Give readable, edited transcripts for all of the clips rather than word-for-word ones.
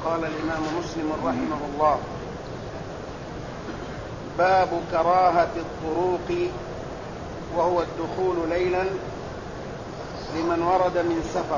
قال الإمام مسلم رحمه الله: باب كراهة الطروق وهو الدخول ليلا لمن ورد من سفر.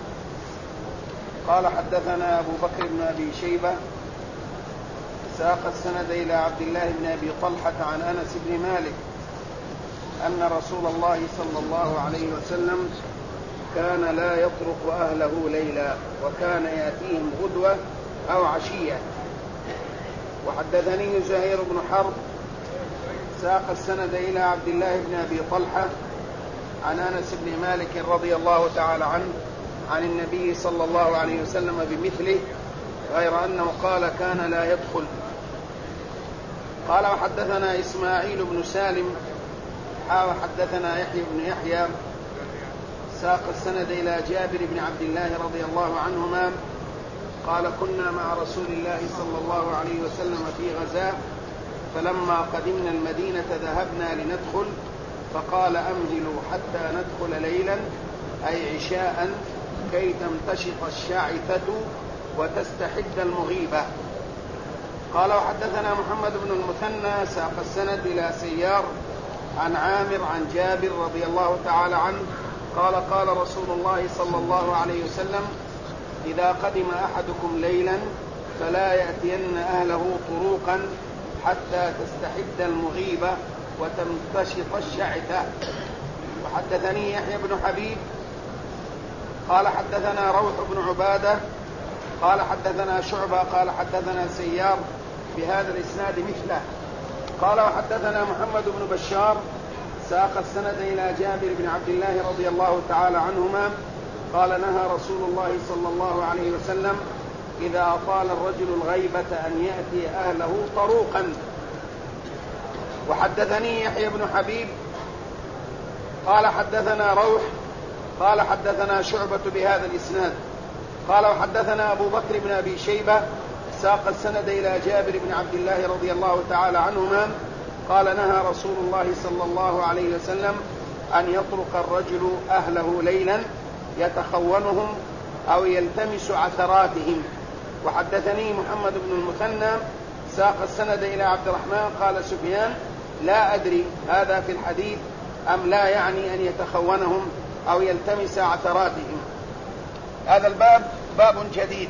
قال: حدثنا أبو بكر بن أبي شيبة ساق السند إلى عبد الله بن أبي طلحة عن أنس بن مالك أن رسول الله صلى الله عليه وسلم كان لا يطرق أهله ليلا وكان يأتيهم غدوة أو عشية. وحدثني زهير بن حرب ساق السند إلى عبد الله بن أبي طلحة عن أنس بن مالك رضي الله تعالى عنه عن النبي صلى الله عليه وسلم بمثله، غير أنه قال كان لا يدخل. قال: وحدثنا إسماعيل بن سالم وحدثنا يحيى بن يحيى ساق السند إلى جابر بن عبد الله رضي الله عنهما قال: كنا مع رسول الله صلى الله عليه وسلم في غزاة، فلما قدمنا المدينة ذهبنا لندخل، فقال: أمهلوا حتى ندخل ليلا أي عشاء كي تمتشط الشاعثة وتستحد المغيبة. قال: وحدثنا محمد بن المثنى ساق السند إلى سيار عن عامر عن جابر رضي الله تعالى عنه قال: قال رسول الله صلى الله عليه وسلم: إذا قدم أحدكم ليلا فلا يأتين أهله طروقا حتى تستحد المغيبة وتمتشط الشعثة. وحدثني يحيى بن حبيب قال: حدثنا روح بن عبادة قال: حدثنا شعبة قال: حدثنا سيار بهذا الإسناد مثله. قال: وحدثنا محمد بن بشار ساق السند إلى جابر بن عبد الله رضي الله تعالى عنهما قال: نهى رسول الله صلى الله عليه وسلم إذا أطال الرجل الغيبة أن يأتي أهله طروقا. وحدثني يحيى بن حبيب قال: حدثنا روح قال: حدثنا شعبة بهذا الإسناد. قال: وحدثنا أبو بكر بن أبي شيبة ساق السند إلى جابر بن عبد الله رضي الله تعالى عنهما قال: نهى رسول الله صلى الله عليه وسلم أن يطرق الرجل أهله ليلا يتخونهم أو يلتمس عثراتهم. وحدثني محمد بن المثنى ساق السند إلى عبد الرحمن قال سفيان: لا أدري هذا في الحديث أم لا يعني أن يتخونهم أو يلتمس عثراتهم. هذا الباب باب جديد،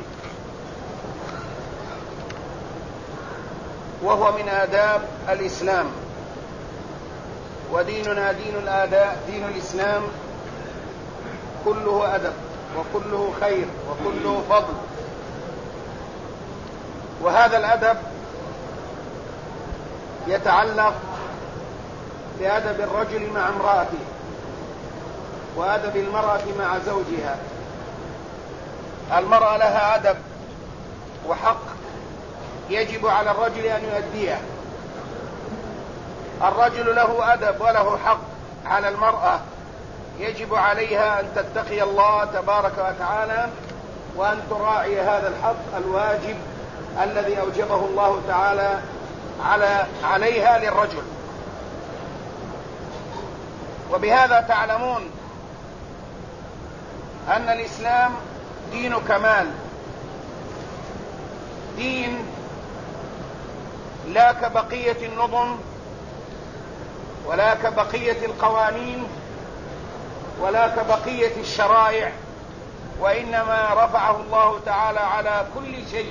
وهو من آداب الإسلام، وديننا دين الآداب، دين الإسلام كله أدب وكله خير وكله فضل. وهذا الأدب يتعلق بأدب الرجل مع امرأته وأدب المرأة مع زوجها. المرأة لها أدب وحق يجب على الرجل أن يؤديه. الرجل له أدب وله حق على المرأة يجب عليها أن تتقي الله تبارك وتعالى وأن تراعي هذا الحق الواجب الذي أوجبه الله تعالى عليها للرجل. وبهذا تعلمون أن الإسلام دين كمال، دين لا كبقية النظم ولا كبقية القوانين ولا كبقية الشرائع، وإنما رفعه الله تعالى على كل شيء،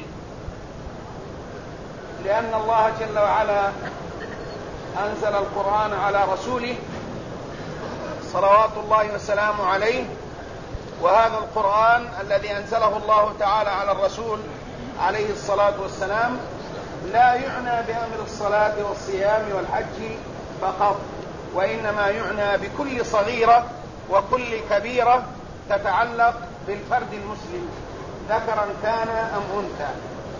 لأن الله جل وعلا أنزل القرآن على رسوله صلوات الله وسلامه عليه. وهذا القرآن الذي أنزله الله تعالى على الرسول عليه الصلاة والسلام لا يعنى بأمر الصلاة والصيام والحج فقط، وإنما يعنى بكل صغيرة وكل كبيرة تتعلق بالفرد المسلم ذكرا كان أم أنثى.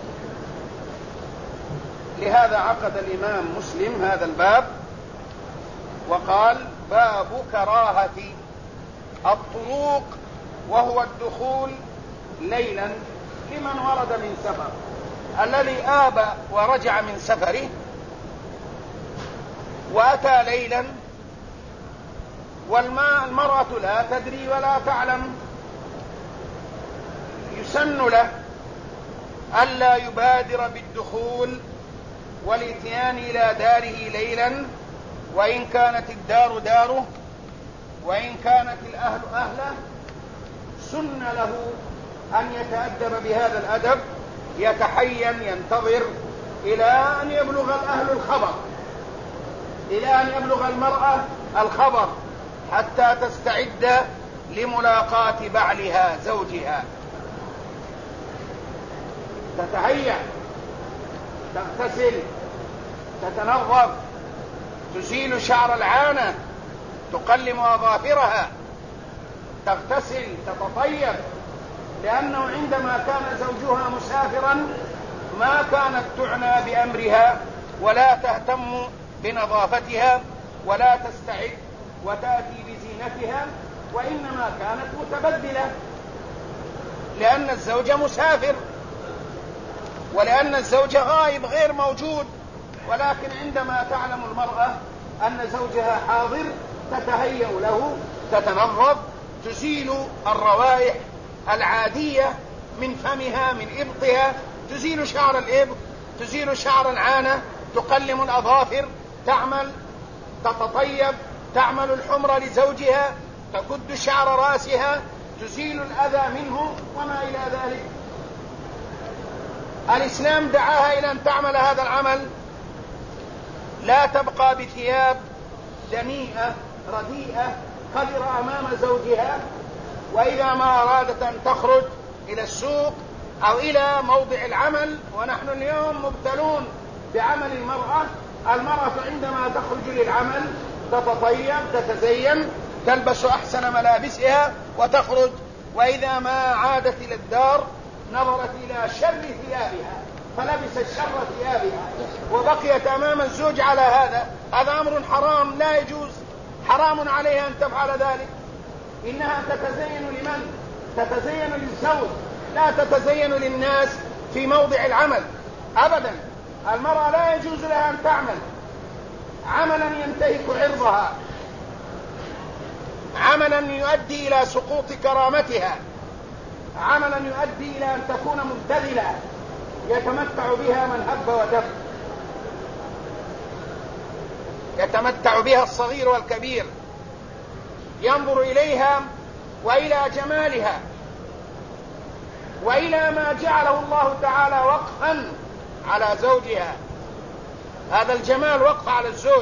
لهذا عقد الإمام مسلم هذا الباب وقال: باب كراهة الطروق وهو الدخول ليلا لمن ورد من سفر. الذي آب ورجع من سفره وأتى ليلا والمرأة لا تدري ولا تعلم، يسن له ألا يبادر بالدخول والإتيان إلى داره ليلا، وإن كانت الدار داره وإن كانت الأهل أهله. سن له أن يتأدب بهذا الأدب، يتحين ينتظر إلى أن يبلغ الأهل الخبر، إلى أن يبلغ المرأة الخبر حتى تستعد لملاقاة بعلها زوجها. تتهيأ، تغتسل، تتنظف، تزيل شعر العانة، تقلم أظافرها، تغتسل، تتطيب، لأنه عندما كان زوجها مسافرا ما كانت تعنى بأمرها ولا تهتم بنظافتها ولا تستعد وتأتي بزينتها، وإنما كانت متبدلة، لأن الزوج مسافر ولأن الزوج غائب غير موجود. ولكن عندما تعلم المرأة أن زوجها حاضر تتهيأ له، تتنظف، تزيل الروائح العادية من فمها من إبطها، تزيل شعر الإبط، تزيل شعر العانة، تقلم الأظافر، تعمل، تتطيب، تعمل الحمر لزوجها، تكد شعر رأسها، تزيل الأذى منه وما إلى ذلك. الإسلام دعاها إلى أن تعمل هذا العمل، لا تبقى بثياب دنيئة رديئة قذرة أمام زوجها. وإذا ما أرادت أن تخرج إلى السوق أو إلى موضع العمل، ونحن اليوم مبتلون بعمل المرأة عندما تخرج للعمل تتطيب، تتزين، تلبس أحسن ملابسها وتخرج، وإذا ما عادت إلى الدار نظرت إلى شر ثيابها فلبست شر ثيابها وبقيت أمام الزوج على هذا أمر حرام لا يجوز، حرام عليها أن تفعل ذلك. إنها تتزين لمن؟ تتزين للزوج، لا تتزين للناس في موضع العمل أبدا. المرأة لا يجوز لها أن تعمل عملا ينتهك عرضها، عملا يؤدي إلى سقوط كرامتها، عملا يؤدي إلى أن تكون مبتذلة يتمتع بها من هب ودب، يتمتع بها الصغير والكبير، ينظر إليها وإلى جمالها وإلى ما جعله الله تعالى وقفا على زوجها. هذا الجمال وقف على الزوج،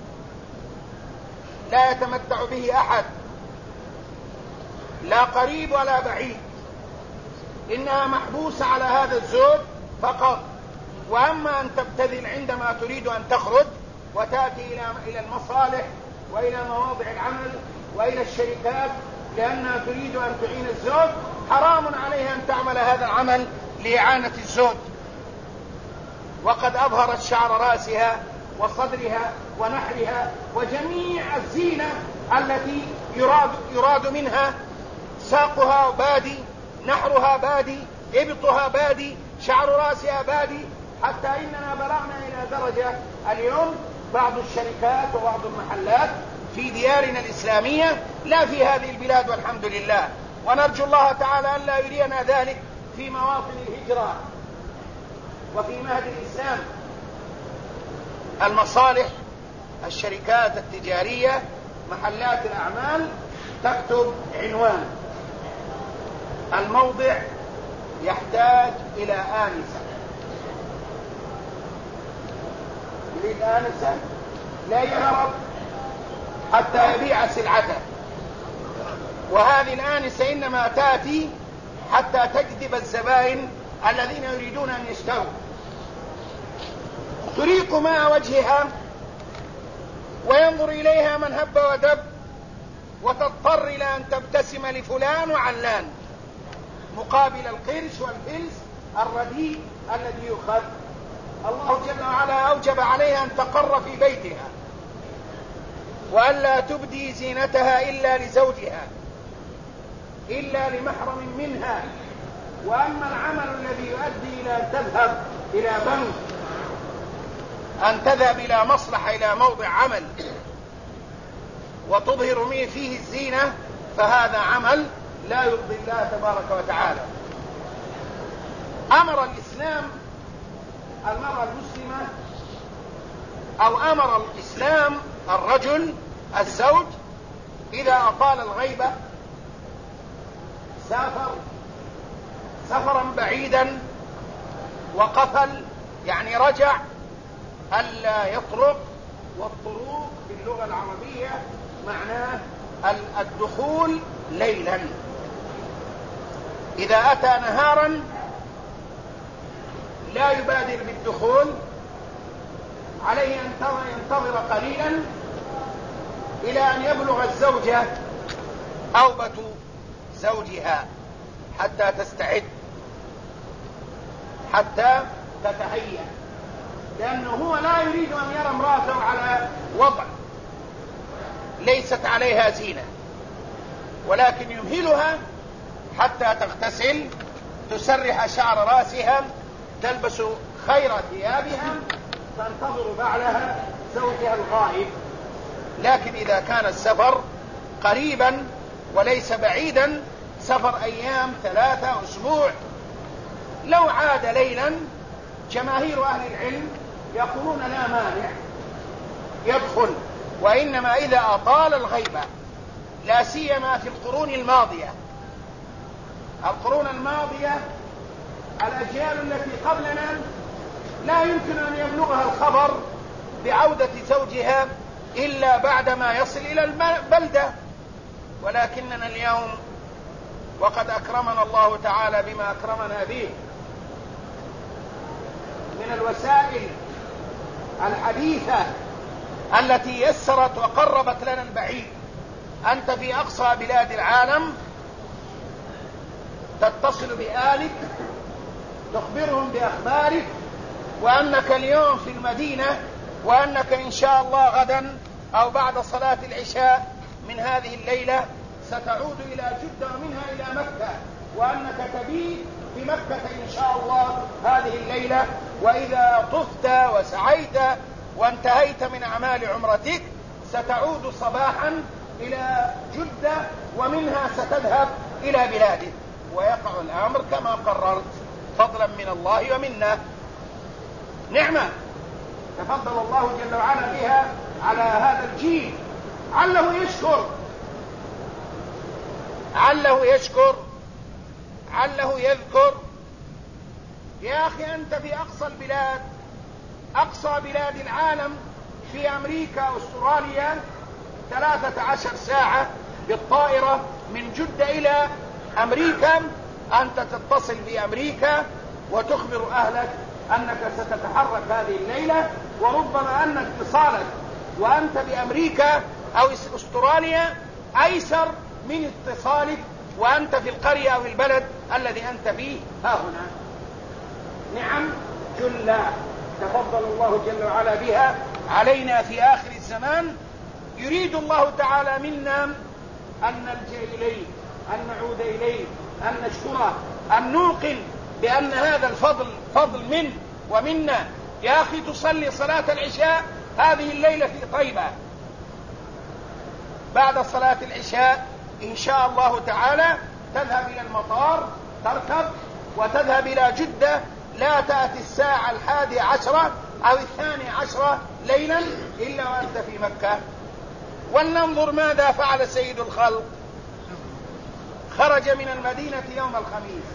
لا يتمتع به أحد، لا قريب ولا بعيد، إنها محبوسة على هذا الزوج فقط. وأما أن تبتذل عندما تريد أن تخرج وتأتي إلى المصالح وإلى مواضع العمل وإلى الشركات لأنها تريد أن تعين الزوج، حرام عليها أن تعمل هذا العمل لإعانة الزوج. وقد أظهرت شعر رأسها وصدرها ونحرها وجميع الزينة التي يراد منها، ساقها بادي، نحرها بادي، إبطها بادي، شعر رأسها بادي، حتى إننا بلغنا إلى درجة اليوم بعض الشركات وبعض المحلات في ديارنا الإسلامية، لا في هذه البلاد والحمد لله، ونرجو الله تعالى أن لا يرينا ذلك في مواطن الهجرة وفي مهد الإسلام. المصالح، الشركات التجارية، محلات الأعمال تكتب عنوان: الموضع يحتاج إلى آنسة. يريد آنسة لا يهرب حتى يبيع سلعته، وهذه الآنسة إنما تأتي حتى تجذب الزبائن الذين يريدون أن يشتروا، تريق ماء وجهها وينظر إليها من هب ودب، وتضطر إلى أن تبتسم لفلان وعلان مقابل القرش والفلس الرديء الذي يؤخذ. الله جل وعلا أوجب عليها أن تقر في بيتها وألا تبدي زينتها إلا لزوجها، إلا لمحرم منها. وأما العمل الذي يؤدي إلى أن تذهب إلى بنك، أن تذهب إلى مصلحة، إلى موضع عمل وتظهر فيه الزينة، فهذا عمل لا يرضي الله تبارك وتعالى. أمر الإسلام المرأة المسلمة، أو أمر الإسلام الرجل الزوج إذا أطال الغيبة، سافر سفرا بعيدا وقفل يعني رجع، ألا يطرق. والطروق في اللغة العربية معناه الدخول ليلا. إذا أتى نهارا لا يبادر بالدخول، عليه أن ينتظر قليلا إلى أن يبلغ الزوجة أوبة زوجها حتى تستعد، حتى تتهيأ، لأنه هو لا يريد أن يرى امرأته على وضع ليست عليها زينة، ولكن يمهلها حتى تغتسل، تسرح شعر رأسها، تلبس خير ثيابها، تنتظر بعدها زوجها الغائب. لكن إذا كان السفر قريبا وليس بعيدا، سفر أيام 3 أسبوع، لو عاد ليلا جماهير أهل العلم يقولون لا مانع يدخل. وإنما إذا أطال الغيبة، لا سيما في القرون الماضية، الأجيال التي قبلنا لا يمكن أن يبلغها الخبر بعودة زوجها إلا بعدما يصل إلى البلدة، ولكننا اليوم وقد أكرمنا الله تعالى بما أكرمنا به من الوسائل الحديثة التي يسرت وقربت لنا البعيد. أنت في أقصى بلاد العالم تتصل بآلك، تخبرهم بأخبارك، وأنك اليوم في المدينة، وأنك إن شاء الله غدا أو بعد صلاة العشاء من هذه الليلة ستعود إلى جدة ومنها إلى مكة، وأنك تبيت بمكة إن شاء الله هذه الليلة. وإذا طفت وسعيت وانتهيت من أعمال عمرتك ستعود صباحا إلى جدة، ومنها ستذهب إلى بلادك، ويقع الأمر كما قررت، فضلا من الله ومنا، نعمة تفضل الله جل وعلا بها على هذا الجيل، علّه يشكر، علّه يذكر. يا أخي أنت في أقصى بلاد العالم، في أمريكا أستراليا 13 ساعة بالطائرة من جدة إلى أمريكا. أنت تتصل بأمريكا وتخبر أهلك أنك ستتحرك هذه الليلة، وربما أن اتصالك وأنت بأمريكا أو أستراليا أيسر من اتصالك وأنت في القرية أو البلد الذي أنت فيه ها هنا. نعم جلّا تفضل الله جل وعلا بها علينا في آخر الزمان. يريد الله تعالى منا أن نلجأ إليه، أن نعود إليه، أن نشكره، أن نوقن بأن هذا الفضل فضل منه ومنا. يا أخي تصلي صلاة العشاء هذه الليلة في طيبة، بعد صلاة العشاء إن شاء الله تعالى تذهب إلى المطار، تركب وتذهب إلى جدة، لا تأتي الساعة 11 أو 12 ليلا إلا وأنت في مكة. ولننظر ماذا فعل سيد الخلق. خرج من المدينة يوم الخميس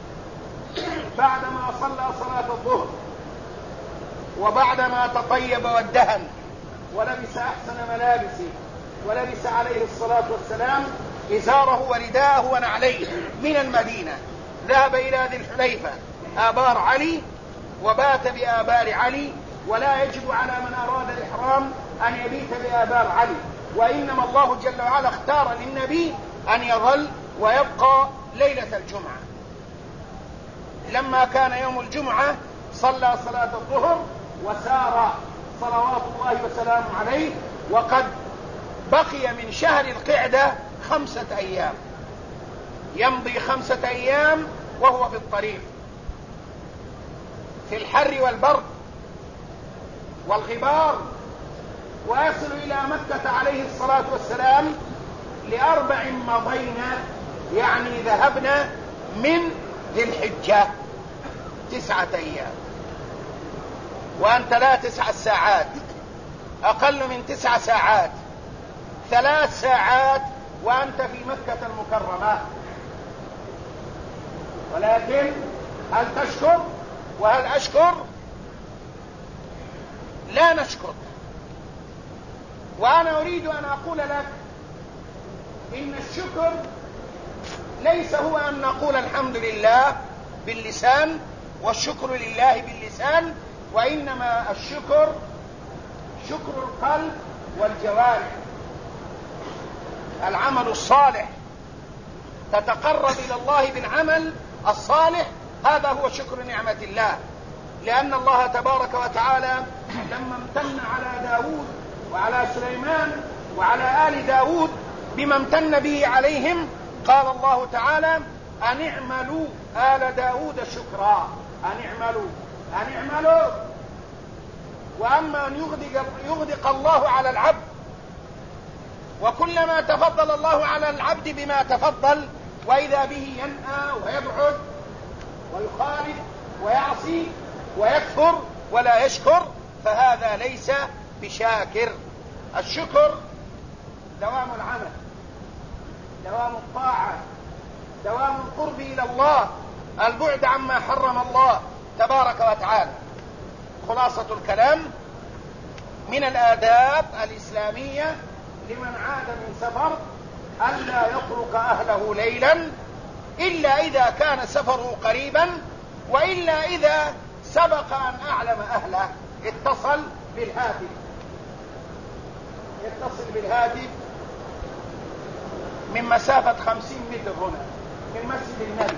بعدما صلى صلاة الظهر، وبعدما تطيب وادهن ولبس أحسن ملابسه، ولبس عليه الصلاة والسلام إزاره ورداءه ونعليه من المدينة. ذهب إلى ذي الحليفة آبار علي وبات بآبار علي، ولا يجب على من أراد الإحرام أن يبيت بآبار علي، وإنما الله جل وعلا اختار للنبي أن يظل ويبقى ليلة الجمعة. لما كان يوم الجمعة صلى صلاة الظهر وسار صلوات الله وسلامه عليه، وقد بقي من شهر القعدة 5 أيام، يمضي 5 أيام وهو في الطريق في الحر والبرد والغبار، ويصل إلى مكة عليه الصلاة والسلام ل4 مضينا، يعني ذهبنا من ذي الحجة 9 أيام، وأنت لا 9 ساعات، أقل من 9 ساعات، 3 ساعات وأنت في مكة المكرمة. ولكن هل تشكر وهل أشكر؟ لا نشكر. وأنا أريد أن أقول لك إن الشكر ليس هو أن نقول الحمد لله باللسان والشكر لله باللسان، وإنما الشكر شكر القلب والجوارح. العمل الصالح تتقرب إلى الله بالعمل الصالح، هذا هو شكر نعمة الله. لأن الله تبارك وتعالى لما امتن على داود وعلى سليمان وعلى آل داود بما امتن به عليهم، قال الله تعالى أن اعملوا آل داود شكرا، أن اعملوا. وأما أن يغدق الله على العبد، وكلما تفضل الله على العبد بما تفضل وإذا به ينأى ويبعد ويخالف ويعصي ويكفر ولا يشكر، فهذا ليس بشاكر. الشكر دوام العمل، دوام الطاعة، دوام القرب إلى الله، البعد عما حرم الله تبارك وتعالى. خلاصة الكلام: من الآداب الإسلامية لمن عاد من سفر ألا يترك أهله ليلا إلا إذا كان سفره قريبا، وإلا إذا سبق أن أعلم أهله اتصل بالهاتف من مسافة 50 متر هنا من مسجد النبي،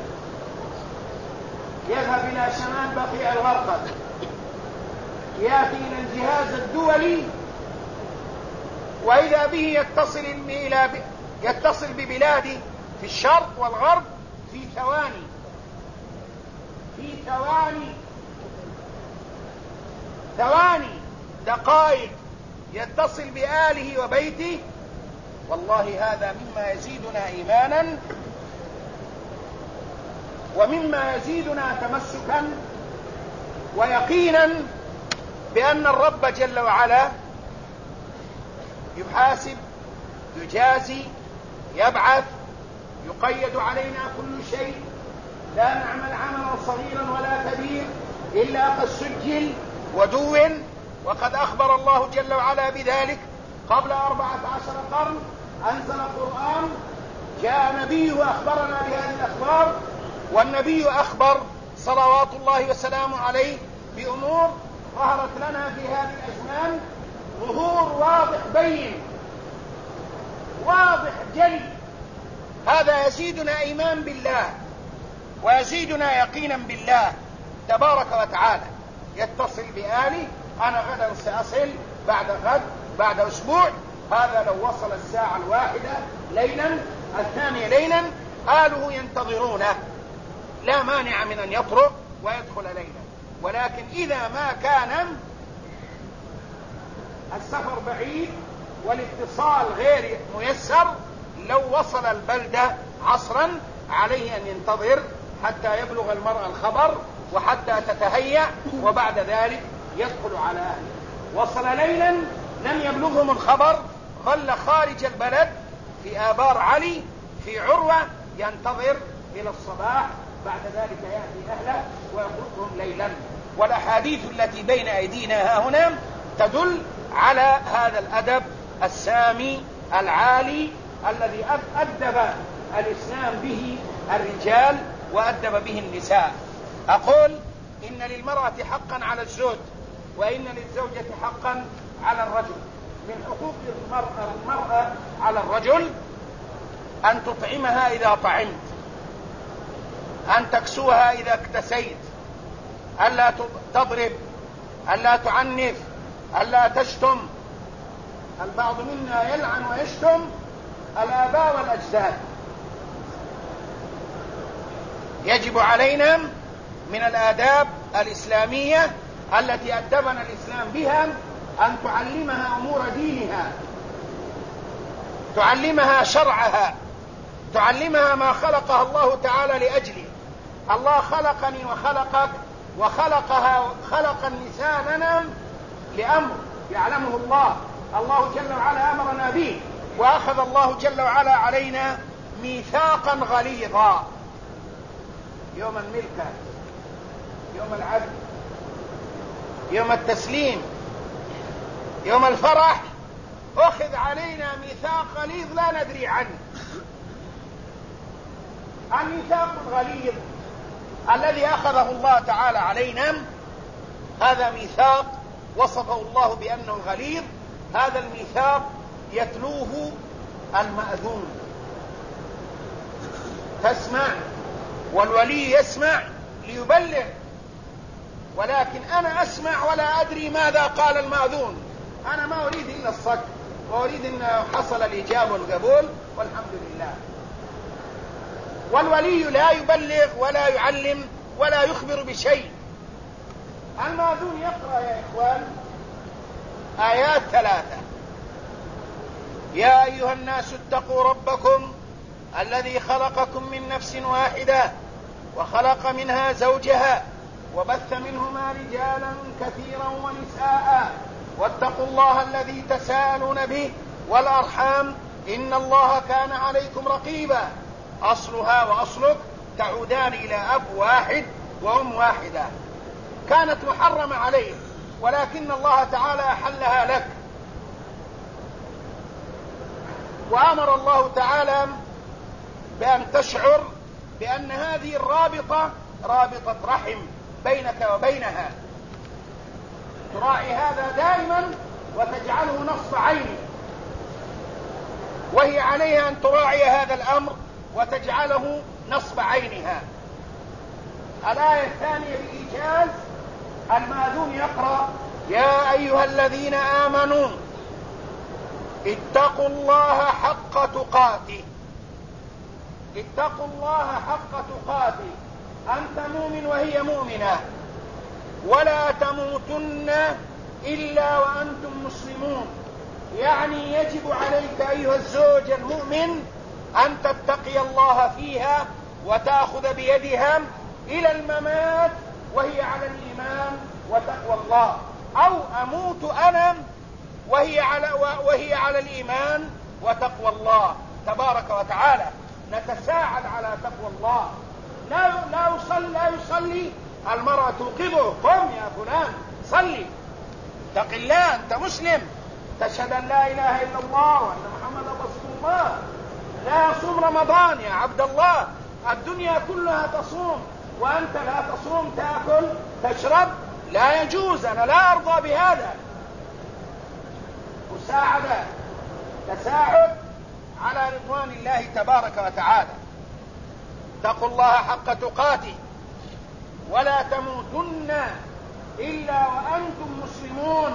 يذهب إلى شمال بقيع الغرقد، يأتي إلى الجهاز الدولي، وإذا به يتصل ببلاده في الشرق والغرب في ثواني دقائق، يتصل بآله وبيته. والله هذا مما يزيدنا إيمانا ومما يزيدنا تمسكا ويقينا بأن الرب جل وعلا يحاسب، يجازي، يبعث، يقيد علينا كل شيء، لا نعمل عملا صغيرا ولا كبير إلا قد سجل ودون. وقد أخبر الله جل وعلا بذلك قبل 14 قرن، أنزل القرآن، جاء نبي وأخبرنا بهذه الأخبار، والنبي أخبر صلوات الله وسلامه عليه بأمور ظهرت لنا في هذه الأزمان ظهور واضح بين، واضح جلي. هذا يزيدنا إيمان بالله ويزيدنا يقينا بالله تبارك وتعالى. يتصل بآلي، أنا غدا سأصل، بعد غد، بعد أسبوع. هذا لو وصل الساعة 1 ليلا، 2 ليلا، آله ينتظرونه، لا مانع من أن يطرق ويدخل ليلا. ولكن إذا ما كان السفر بعيد والاتصال غير ميسر، لو وصل البلدة عصرا عليه أن ينتظر حتى يبلغ المرأة الخبر وحتى تتهيأ، وبعد ذلك يدخل على أهله. وصل ليلا لم يبلغهم الخبر، ظل خارج البلد في آبار علي في عروة ينتظر إلى الصباح، بعد ذلك يأتي أهله ويتركهم ليلا. والأحاديث التي بين أيدينا هنا تدل على هذا الأدب السامي العالي الذي أدب الإسلام به الرجال وأدب به النساء. أقول إن للمرأة حقا على الزوج، وإن للزوجة حقا على الرجل. من حقوق المرأة على الرجل أن تطعمها إذا طعمت، أن تكسوها إذا اكتسيت، ألا تضرب، ألا تعنف، ألا تشتم. البعض منا يلعن ويشتم الآباء والأجداد. يجب علينا من الآداب الإسلامية التي أدبنا الإسلام بها أن تعلمها أمور دينها، تعلمها شرعها، تعلمها ما خلقها الله تعالى لأجله. الله خلقني وخلقك خلق النساء لنا لأمر يعلمه الله. الله جل وعلا أمرنا به، وأخذ الله جل وعلا علينا ميثاقا غليظا يوم الملكة، يوم العدل، يوم التسليم، يوم الفرح، أخذ علينا ميثاق غليظ لا ندري عنه. الميثاق الغليظ الذي أخذه الله تعالى علينا هذا ميثاق وصفه الله بأنه غليظ. هذا الميثاق يتلوه المأذون، تسمع والولي يسمع ليبلغ، ولكن أنا أسمع ولا أدري ماذا قال المأذون. أنا ما أريد إلا الصك، وأريد أن حصل الإجابة والقبول والحمد لله. والولي لا يبلغ ولا يعلم ولا يخبر بشيء. المأذون يقرأ يا إخوان آيات 3: يا أيها الناس اتقوا ربكم الذي خلقكم من نفس واحدة وخلق منها زوجها وبث منهما رجالا كثيرا ونساء واتقوا الله الذي تساءلون به والأرحام إن الله كان عليكم رقيبا. أصلها وأصلك تعودان إلى أب واحد وأم واحدة، كانت محرمة عليه ولكن الله تعالى أحلها لك. وأمر الله تعالى بأن تشعر بأن هذه الرابطة رابطة رحم بينك وبينها، تراعي هذا دائما وتجعله نصب عين، وهي عليها أن تراعي هذا الأمر وتجعله نصب عينها. الآية الثانية بإيجاز المأذون يقرأ: يا أيها الذين آمنوا اتقوا الله حق تقاته. اتقوا الله حق تقاته، أنت مؤمن وهي مؤمنة، ولا تموتن إلا وأنتم مسلمون. يعني يجب عليك أيها الزوج المؤمن أن تتقي الله فيها وتأخذ بيدها إلى الممات وهي على الإيمان وتقوى الله، أو أموت أنا وهي على الإيمان وتقوى الله تبارك وتعالى. نتساعد على تقوى الله. لا يصلي المرأة توقظه: قم يا فلان صلي، اتق الله، أنت مسلم، تشهد أن لا إله إلا الله وأن محمدا رسول الله. لا يصوم رمضان يا عبد الله، الدنيا كلها تصوم وأنت لا تصوم، تأكل تشرب، لا يجوز، أنا لا أرضى بهذا. مساعدة، تساعد على رضوان الله تبارك وتعالى. اتقوا الله حق تقاته ولا تموتن إلا وأنتم مسلمون.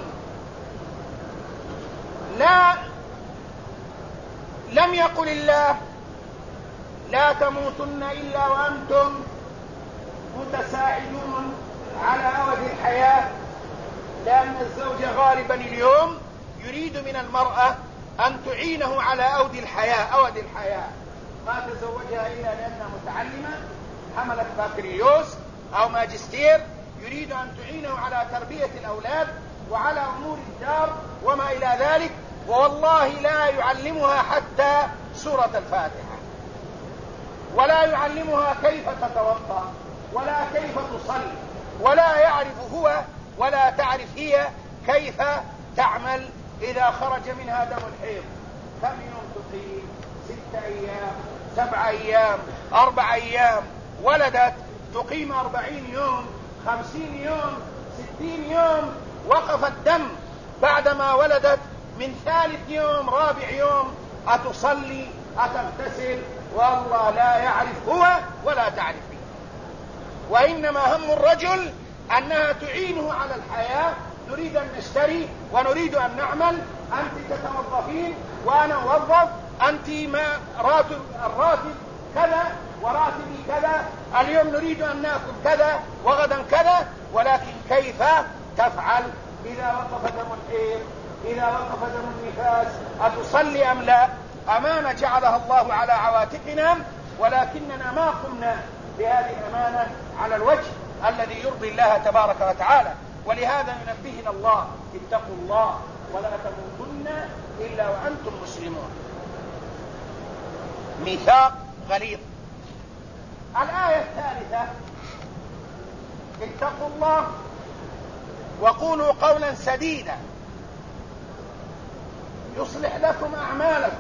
لم يقل الله لا تموتن إلا وأنتم متساعدون على أود الحياة، لأن الزوج غالبا اليوم يريد من المرأة أن تعينه على أود الحياة. ما تزوجها إلا لأنها متعلمة، حملت بكالوريوس أو ماجستير، يريد أن تعينه على تربية الأولاد وعلى أمور الدار وما إلى ذلك، والله لا يعلمها حتى سورة الفاتحة، ولا يعلمها كيف تتوضأ ولا كيف تصلي، ولا يعرف هو ولا تعرف هي كيف تعمل إذا خرج منها دم الحيض. كم يوم تقيم؟ 6 أيام، 7 أيام، 4 أيام. ولدت تقيم 40 يوم، 50 يوم، 60 يوم. وقف الدم بعدما ولدت من 3 يوم، 4 يوم. أتصلي؟ أتغتسل؟ والله لا يعرف هو ولا تعرف هي. وإنما هم الرجل أنها تعينه على الحياة. نريد أن نشتري ونريد أن نعمل، أنت تتوظفين وأنا أوظف، أنت ما الراتب كذا وراتبي كذا، اليوم نريد أن نأكل كذا وغدا كذا، ولكن كيف تفعل إذا وقف دم الحيض، إذا وقف دم النفاس؟ أتصلي أم لا؟ أمانة جعلها الله على عواتقنا، ولكننا ما قمنا بهذه الأمانة على الوجه الذي يرضي الله تبارك وتعالى. ولهذا ينبهنا الله: اتقوا الله ولا تموتن إلا وأنتم مسلمون. ميثاق غليظ. الآية الثالثة: اتقوا الله وقولوا قولا سديدا يصلح لكم أعمالكم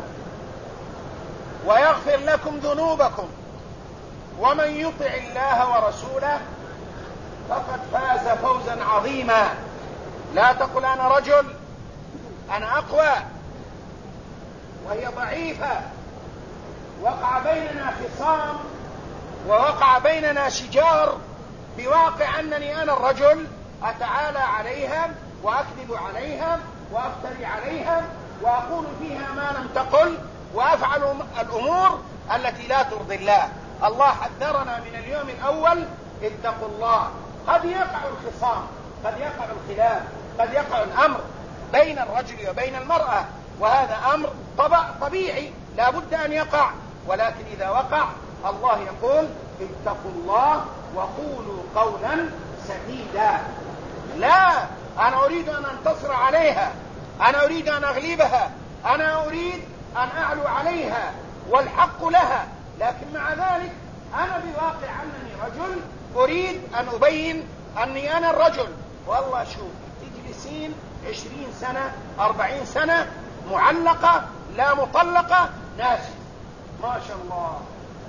ويغفر لكم ذنوبكم ومن يطع الله ورسوله فقد فاز فوزا عظيما. لا تقل أنا رجل، أنا أقوى وهي ضعيفة، وقع بيننا خصام ووقع بيننا شجار بواقع أنني أنا الرجل أتعالى عليها وأكذب عليها وأفتري عليها وأقول فيها ما لم تقل وأفعل الأمور التي لا ترضي الله. الله حذرنا من اليوم الأول: اتقوا الله. قد يقع الخصام، قد يقع الخلاف، قد يقع الأمر بين الرجل وبين المرأة، وهذا أمر طبيعي لا بد أن يقع، ولكن إذا وقع الله يقول: اتقوا الله وقولوا قولا سديدا. لا، أنا أريد أن أنتصر عليها، أنا أريد أن أغلبها، أنا أريد أن أعلو عليها والحق لها، لكن مع ذلك أنا بواقع أنني رجل أريد أن أبين أني أنا الرجل. والله شوف، تجلسين 20 سنة 40 سنة معلقة لا مطلقة ناشف، ما شاء الله،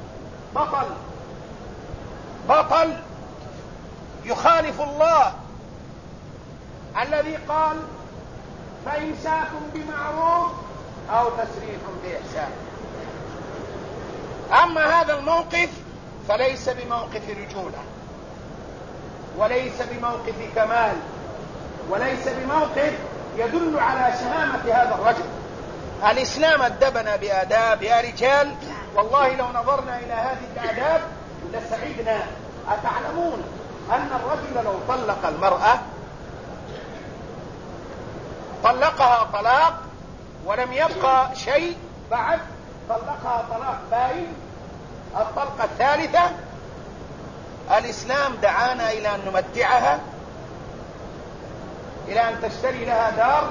بطل يخالف الله الذي قال: فإمساك بمعروف أو تسريح بإحسان. أما هذا الموقف فليس بموقف رجولة، وليس بموقف كمال، وليس بموقف يدل على شهامة هذا الرجل. الإسلام أدبنا بآداب يا رجال، والله لو نظرنا إلى هذه الآداب لسعدنا. أتعلمون أن الرجل لو طلق المرأة طلقها طلاق ولم يبقى شيء بعد، طلقها طلاق باين، الطلقة الثالثة، الإسلام دعانا إلى أن نمتعها، إلى أن تشتري لها دار،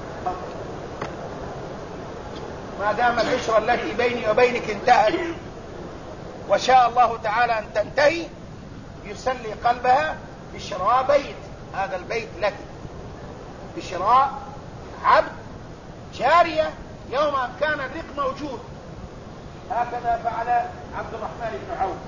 ما دام العشرة التي بيني وبينك انتهت وشاء الله تعالى أن تنتهي، يسلي قلبها بشراء بيت، هذا البيت لك، بشراء عبد، جارية، يوم أن كان الرق موجود. هكذا فعل عبد الرحمن بن عوف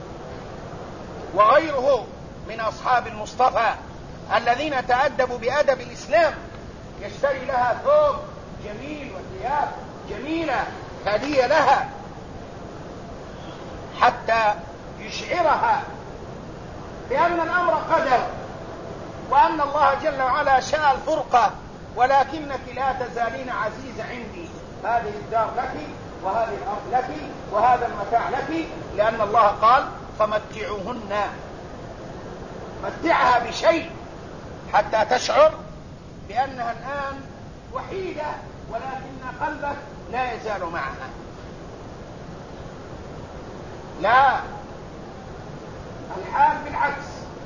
وغيره من أصحاب المصطفى الذين تأدبوا بأدب الإسلام، يشتري لها ثوب جميل وثياب جميلة هدية لها حتى يشعرها بأن الأمر قدر، وأن الله جل وعلا شاء الفرقة، ولكنك لا تزالين عزيزة عندي، هذه الدار لك وهذه الأرض لك وهذا المتاع لك، لأن الله قال: فمتعوهن، متعها بشيء حتى تشعر بأنها الآن وحيدة، ولكن قلبك لا يزال معها. لا، الحال بالعكس،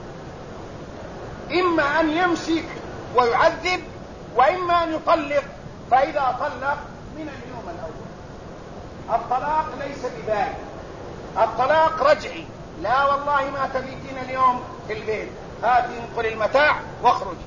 إما أن يمسك ويعذب، وإما أن يطلق. فإذا طلق من اليوم الأول، الطلاق ليس بباين، الطلاق رجعي. لا والله ما تبيتين اليوم في البيت، هاتي انقل المتاع واخرجي.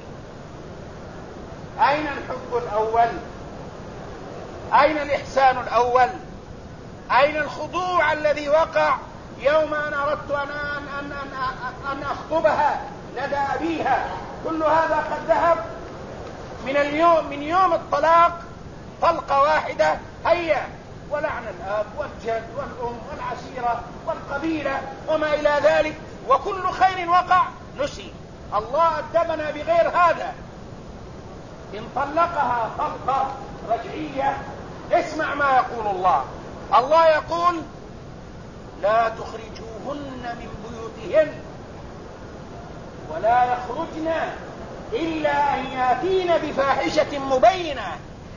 أين الحب الأول؟ أين الإحسان الأول؟ أين الخضوع الذي وقع يوم أن أردت أن أخطبها لدى أبيها؟ كل هذا قد ذهب من يوم الطلاق، طلقة واحدة، هيا، ولعن الأب والجد والأم والعشيرة والقبيلة وما إلى ذلك، وكل خير وقع نسي. الله أدبنا بغير هذا. إن طلقها طلقة رجعية، اسمع ما يقول الله. الله يقول: لا تخرجوهن من بيوتهن ولا يخرجن إلا أن يأتين بفاحشة مبينة.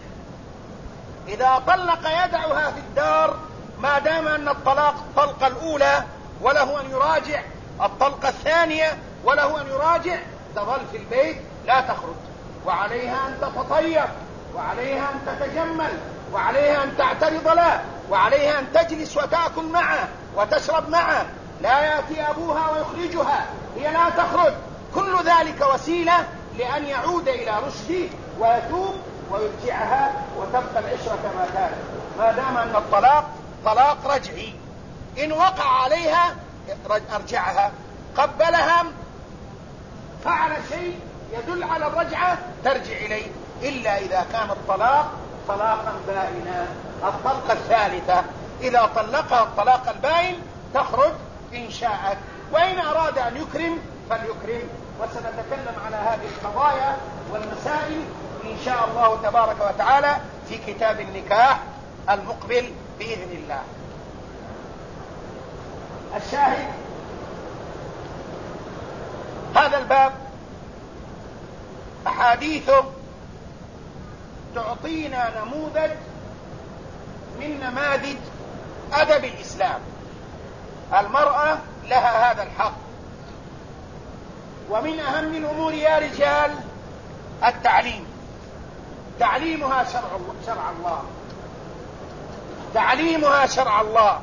إذا طلق يدعها في الدار ما دام أن الطلاق الطلقة الأولى، وله أن يراجع الطلقة الثانية وله أن يراجع تظل في البيت لا تخرج، وعليها أن تتطيب، وعليها أن تتجمل، وعليها أن تعترض له، وعليها أن تجلس وتأكل معه وتشرب معه، لا يأتي أبوها ويخرجها، هي لا تخرج. كل ذلك وسيلة لأن يعود إلى رشده ويتوب ويرجعها وتبقى العشرة كما كانت، ما دام أن الطلاق طلاق رجعي. إن وقع عليها أرجعها، قبلها، فعل شيء يدل على الرجعة ترجع إليه، إلا إذا كان الطلاق طلاقا بائنا. الطلقة الثالثة إذا طلقها الطلاق البائن تخرج إن شاءت، وإن أراد أن يكرم فليكرم. وسنتكلم على هذه القضايا والمسائل إن شاء الله تبارك وتعالى في كتاب النكاح المقبل بإذن الله. الشاهد هذا الباب أحاديثه تعطينا نموذج من نماذج أدب الإسلام. المرأة لها هذا الحق، ومن أهم الأمور يا رجال التعليم، تعليمها شرع الله، تعليمها شرع الله،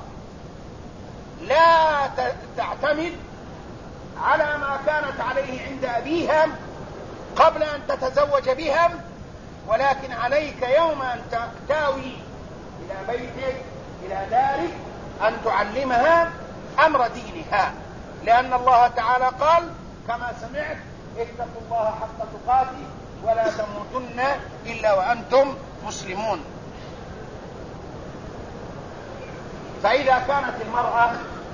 لا تعتمد على ما كانت عليه عند أبيها قبل أن تتزوج بها، ولكن عليك يوم أن تأوي إلى بيتك إلى دارك أن تعلمها أمر دينها، لأن الله تعالى قال كما سمعت: اتقوا الله حق تقاته ولا تموتن إلا وأنتم مسلمون. فإذا كانت المرأة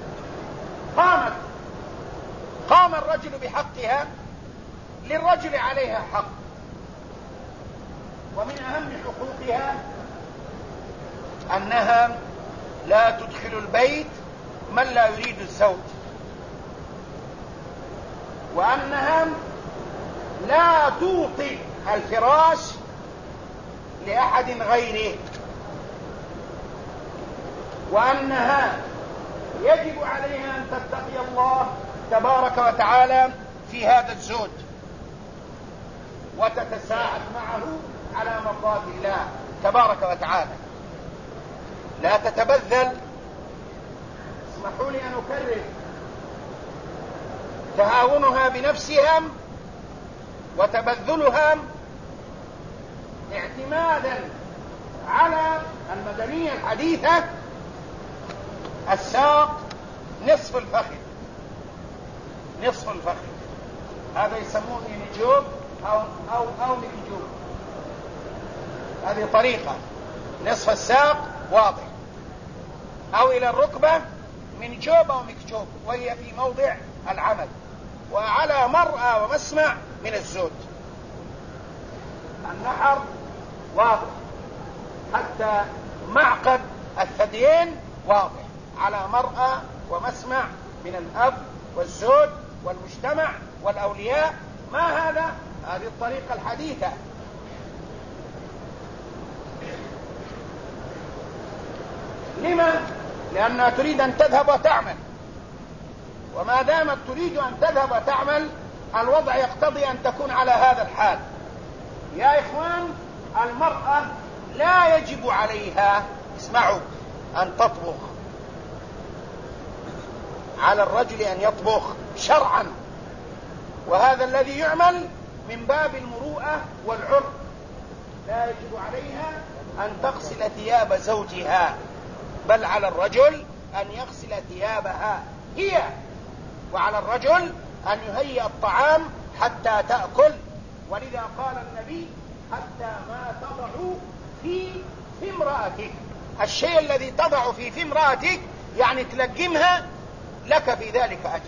قام الرجل بحقها، للرجل عليها حق، ومن أهم حقوقها أنها لا تدخل البيت من لا يريد الزوج، وأنها لا توطي الفراش لأحد غيره، وأنها يجب عليها أن تتقي الله تبارك وتعالى في هذا الزوج وتتساعد معه على مرضات الله تبارك وتعالى. لا تتبذل، اسمحوا لي أن أكرر، تهاونها بنفسها وتبذلها اعتمادا على المدنية الحديثة الساق نصف الفخذ، نصف الفخذ، هذا يسمونه نجوب أو مكجوب، هذه طريقة. نصف الساق واضح، أو إلى الركبة من جوب أو مكجوب، وهي في موضع العمل وعلى مرأى ومسمع من الزوج. النحر واضح، حتى معقد الثديين واضح، على مرأى ومسمع من الأب والزوج والمجتمع والأولياء. ما هذا؟ هذه الطريقة الحديثة. لما؟ لأنها تريد أن تذهب وتعمل، وما دامت تريد أن تذهب وتعمل الوضع يقتضي أن تكون على هذا الحال. يا إخوان، المرأة لا يجب عليها، اسمعوا، أن تطبخ. على الرجل أن يطبخ شرعا، وهذا الذي يعمل من باب المروءة والعرف. لا يجب عليها أن تغسل ثياب زوجها، بل على الرجل أن يغسل ثيابها هي، وعلى الرجل أن يهيئ الطعام حتى تأكل. ولذا قال النبي: حتى ما تضع في امرأتك. الشيء الذي تضع في امرأتك يعني تلقمها، لك في ذلك أجر.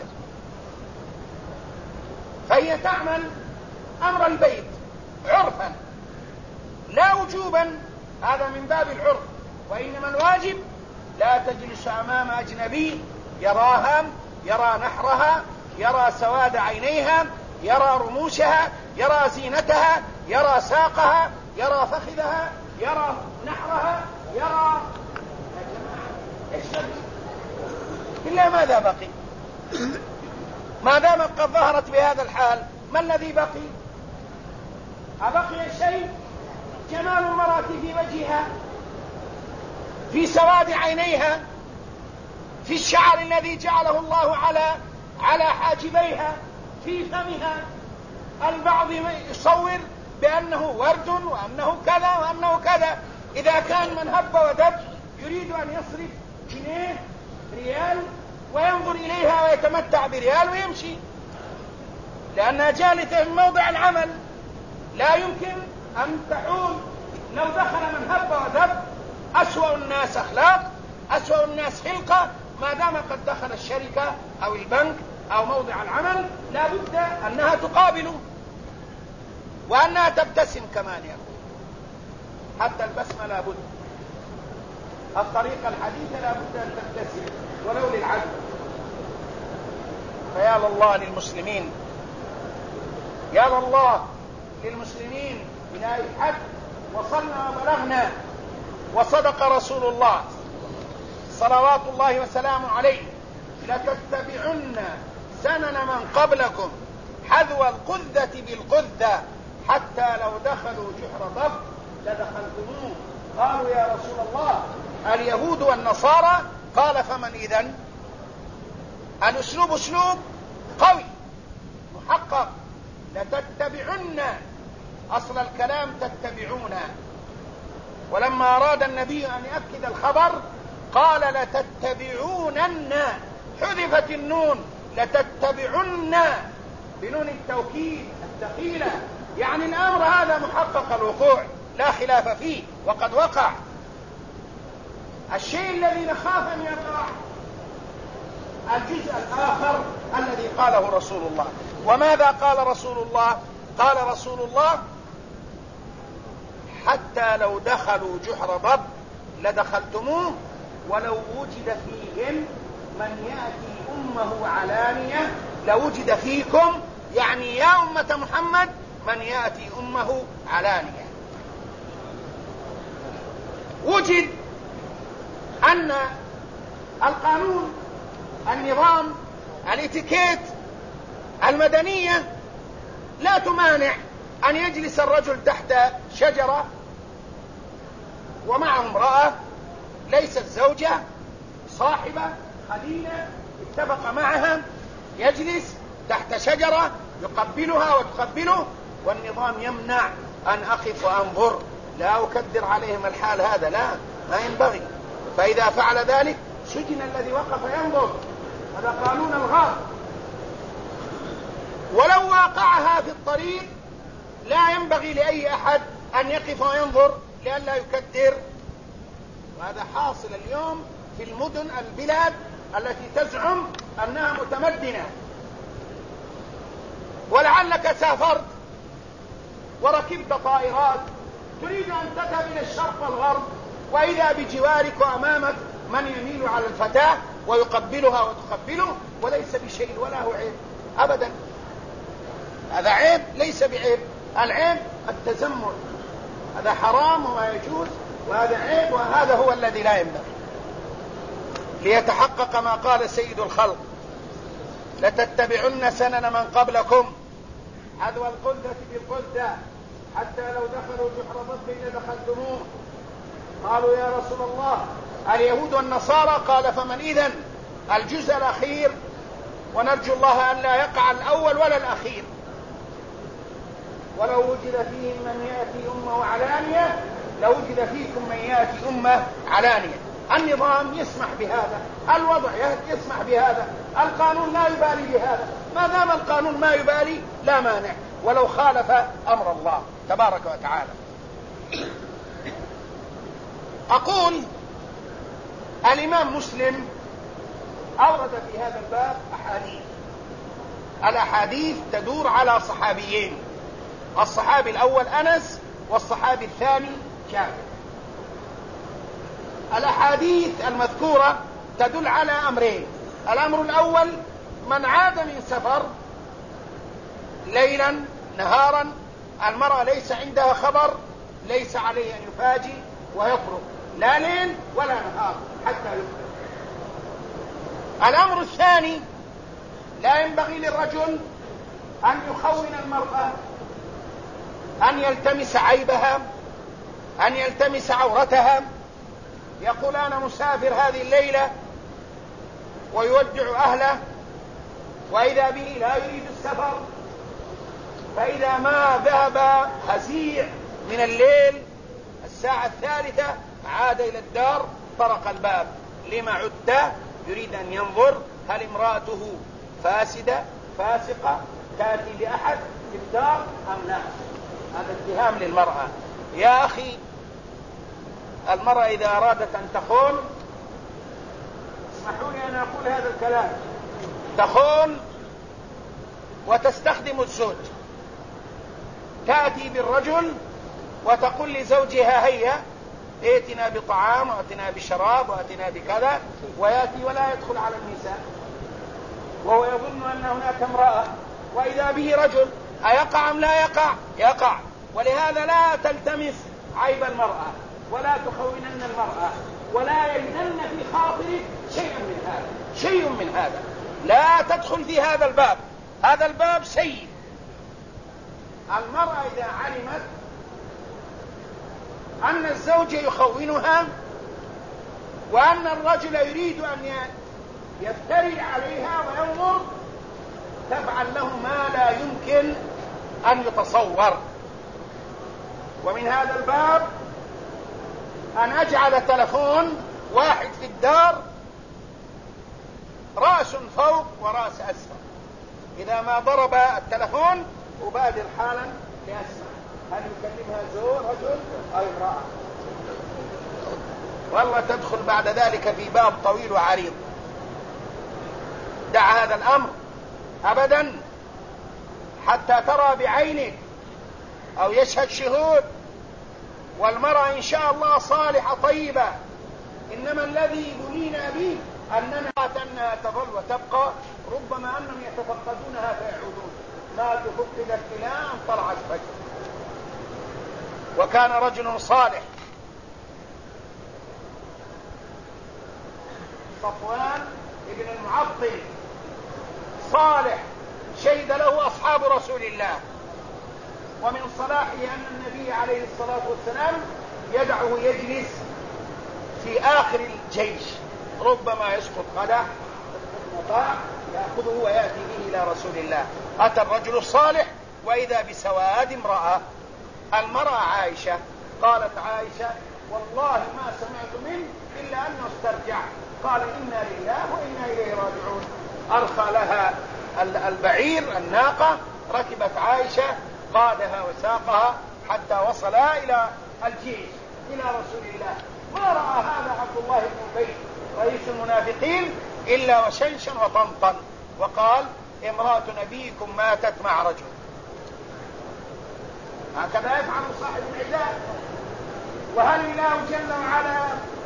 فهي تعمل أمر البيت عرفا لا وجوبا، هذا من باب العرف، وإنما الواجب لا تجلس أمام أجنبي يراها، يرى نحرها، يرى سواد عينيها، يرى رموشها، يرى زينتها، يرى ساقها، يرى فخذها، يرى نحرها، يرى إلا ماذا بقي؟ ما دامت قد ظهرت بهذا الحال ما الذي بقي؟ أبقي شيء؟ جمال المرأة في وجهها، في سواد عينيها، في الشعر الذي جعله الله على حاجبيها، في فمها. البعض يصور بأنه ورد وأنه كذا وأنه كذا. إذا كان من هب ودب يريد أن يصرف جنيه ريال وينظر إليها ويتمتع بريال ويمشي، لأنها جالسة في موضع العمل، لا يمكن أن تحول. لو دخل من هب ودب أسوأ الناس أخلاق، أسوأ الناس خلقة، ما دام قد دخل الشركة أو البنك أو موضع العمل لا بد أنها تقابله وأنها تبتسم كمان يقول. حتى البسمة لا بد، الطريقة الحديثة لا بد أن تبتسم ولو للعدل. فيا لله للمسلمين، يا لله للمسلمين إلى أي حد وصلنا وبلغنا. وصدق رسول الله صلوات الله وسلامه عليه: لتتبعن سنن من قبلكم حذو القذة بالقذة حتى لو دخلوا جحر ضب لدخلتموه. قالوا يا رسول الله اليهود والنصارى؟ قال فمن إذن؟ الأسلوب أسلوب قوي محقق. لتتبعن، أصل الكلام تتبعون، ولما أراد النبي أن يأكد الخبر قال لتتبعونن، حذفت النون، لتتبعن بنون التوكيد الثقيلة، يعني الأمر هذا محقق الوقوع لا خلاف فيه وقد وقع. الشيء الذي نخاف أن يقع الجزء الآخر الذي قاله رسول الله. وماذا قال رسول الله؟ قال رسول الله: حتى لو دخلوا جحر ضب لدخلتموه ولو وجد فيهم من يأتي أمه علانية لوجد فيكم، يعني يا أمة محمد من يأتي أمه علانية. وجد أن القانون، النظام، الاتيكيت، المدنية لا تمانع أن يجلس الرجل تحت شجرة ومعه امرأة ليست زوجة، صاحبة خليلة، اتفق معها، يجلس تحت شجرة يقبلها وتقبله، والنظام يمنع أن أقف وأنظر، لا أكدر عليهم الحال، هذا لا، ما ينبغي. فإذا فعل ذلك سجن الذي وقف ينظر، هذا قانون الغار. ولو واقعها في الطريق لا ينبغي لأي أحد أن يقف وينظر لئلا يكدر. وهذا حاصل اليوم في المدن، البلاد التي تزعم أنها متمدنة. ولعلك سافرت وركبت طائرات تريد أن تذهب إلى الشرق والغرب، وإذا بجوارك وأمامك من يميل على الفتاة ويقبلها وتقبله، وليس بشيء ولا هو عيب أبدا. هذا عيب ليس بعيب، العيب التزمر، هذا حرام وما يجوز، وهذا عيب، وهذا هو الذي لا ينبغي. ليتحقق ما قال سيد الخلق: لتتبعن سنن من قبلكم حذو القذة بالقذة حتى لو دخلوا جحر ضب لدخلتموه. قالوا يا رسول الله اليهود والنصارى؟ قال فمن إذن؟ الجزء الأخير، ونرجو الله أن لا يقع الأول ولا الأخير. ولو وجد فيهم من يأتي أمه علانية لوجد فيكم من يأتي أمه علانية. النظام يسمح بهذا، الوضع يسمح بهذا، القانون لا يبالي بهذا. ما دام القانون ما يبالي لا مانع، ولو خالف أمر الله تبارك وتعالى. أقول الإمام مسلم أورد في هذا الباب أحاديث. الأحاديث تدور على صحابيين، الصحابي الأول أنس والصحابي الثاني جابر. الأحاديث المذكورة تدل على أمرين: الأمر الأول من عاد من سفر ليلا نهارا، المرأة ليس عندها خبر، ليس عليه أن يفاجئ ويترك لا ليل ولا نهار حتى يفطر. الأمر الثاني لا ينبغي للرجل أن يخون المرأة، أن يلتمس عيبها، أن يلتمس عورتها، يقول أنا مسافر هذه الليلة ويودع أهله، وإذا به لا يريد السفر، فإذا ما ذهب هزيع من الليل الساعة 3 عاد إلى الدار، طرق الباب، لما عدت؟ يريد أن ينظر هل امرأته فاسدة فاسقة تأتي بأحد في الدار أم لا. هذا اتهام للمرأة. يا أخي، المرأة إذا أرادت أن تخون، اسمحوا لي أن أقول هذا الكلام، تخون وتستخدم الزوج، تأتي بالرجل وتقول لزوجها هيا ائتنا بطعام واتنا بشراب واتنا بكذا، ويأتي ولا يدخل على النساء وهو يظن أن هناك امرأة، وإذا به رجل. أيقع أم لا يقع؟ يقع. ولهذا لا تلتمس عيب المرأة، ولا تخونن المرأة، ولا يلهن في خاطرك شيء من هذا. لا تدخل في هذا الباب، هذا الباب سيء. المرأة إذا علمت أن الزوج يخونها وأن الرجل يريد أن يفتري عليها وينظر، تفعل له ما لا يمكن أن يتصور. ومن هذا الباب أن أجعل تلفون واحد في الدار رأس فوق ورأس أسفل، إذا ما ضرب التلفون أبادر حالا لأسمع هل يكلمها رجل أو امرأة، والله تدخل بعد ذلك في باب طويل وعريض. دع هذا الأمر أبدا حتى ترى بعينك أو يشهد شهود، والمرأة إن شاء الله صالحة طيبة. إنما الذي بنينا به أنها تظل وتبقى، ربما أنهم يتفقدونها فيعودون. ما تفقدت إلى أن طلع الفجر. وكان رجل صالح صفوان ابن المعطل صالح، شهد له أصحاب رسول الله، ومن صلاحه أن النبي عليه الصلاة والسلام يدعه يجلس في آخر الجيش، ربما يسقط قدح مطاع يأخذه ويأتي به إلى رسول الله. أتى الرجل الصالح وإذا بسواد امرأة، المرأة عائشة. قالت عائشة والله ما سمعت منه إلا أنه استرجع. قال إنا لله وإنا إليه راجعون. أرخى لها البعير الناقة، ركبت عائشة، قادها وساقها حتى وصلا إلى الجيش إلى رسول الله. ما رأى هذا عبد الله بن أبي رئيس المنافقين إلا وشنشن وطنطن، وقال امرأة نبيكم ماتت مع رجل. هكذا يفعل صاحب العداء. وهل الله جل وعلا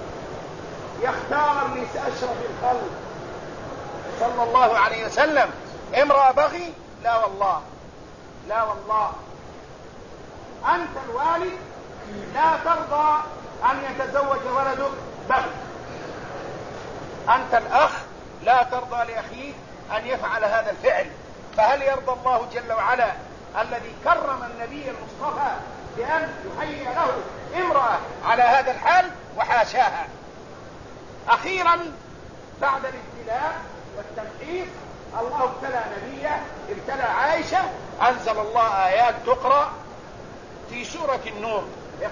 يختار لأشرف الخلق صلى الله عليه وسلم امرأة بغي؟ لا والله، لا والله. أنت الوالد لا ترضى أن يتزوج ولدك بغي، أنت الأخ لا ترضى لأخيك أن يفعل هذا الفعل. فهل يرضى الله جل وعلا الذي كرم النبي المصطفى بأن يهيئ له امرأة على هذا الحال؟ وحاشاها. أخيرا بعد الابتلاء والتمحيص الله ابتلى نبيه، ابتلى عائشة، أنزل الله آيات تقرأ في سورة النور.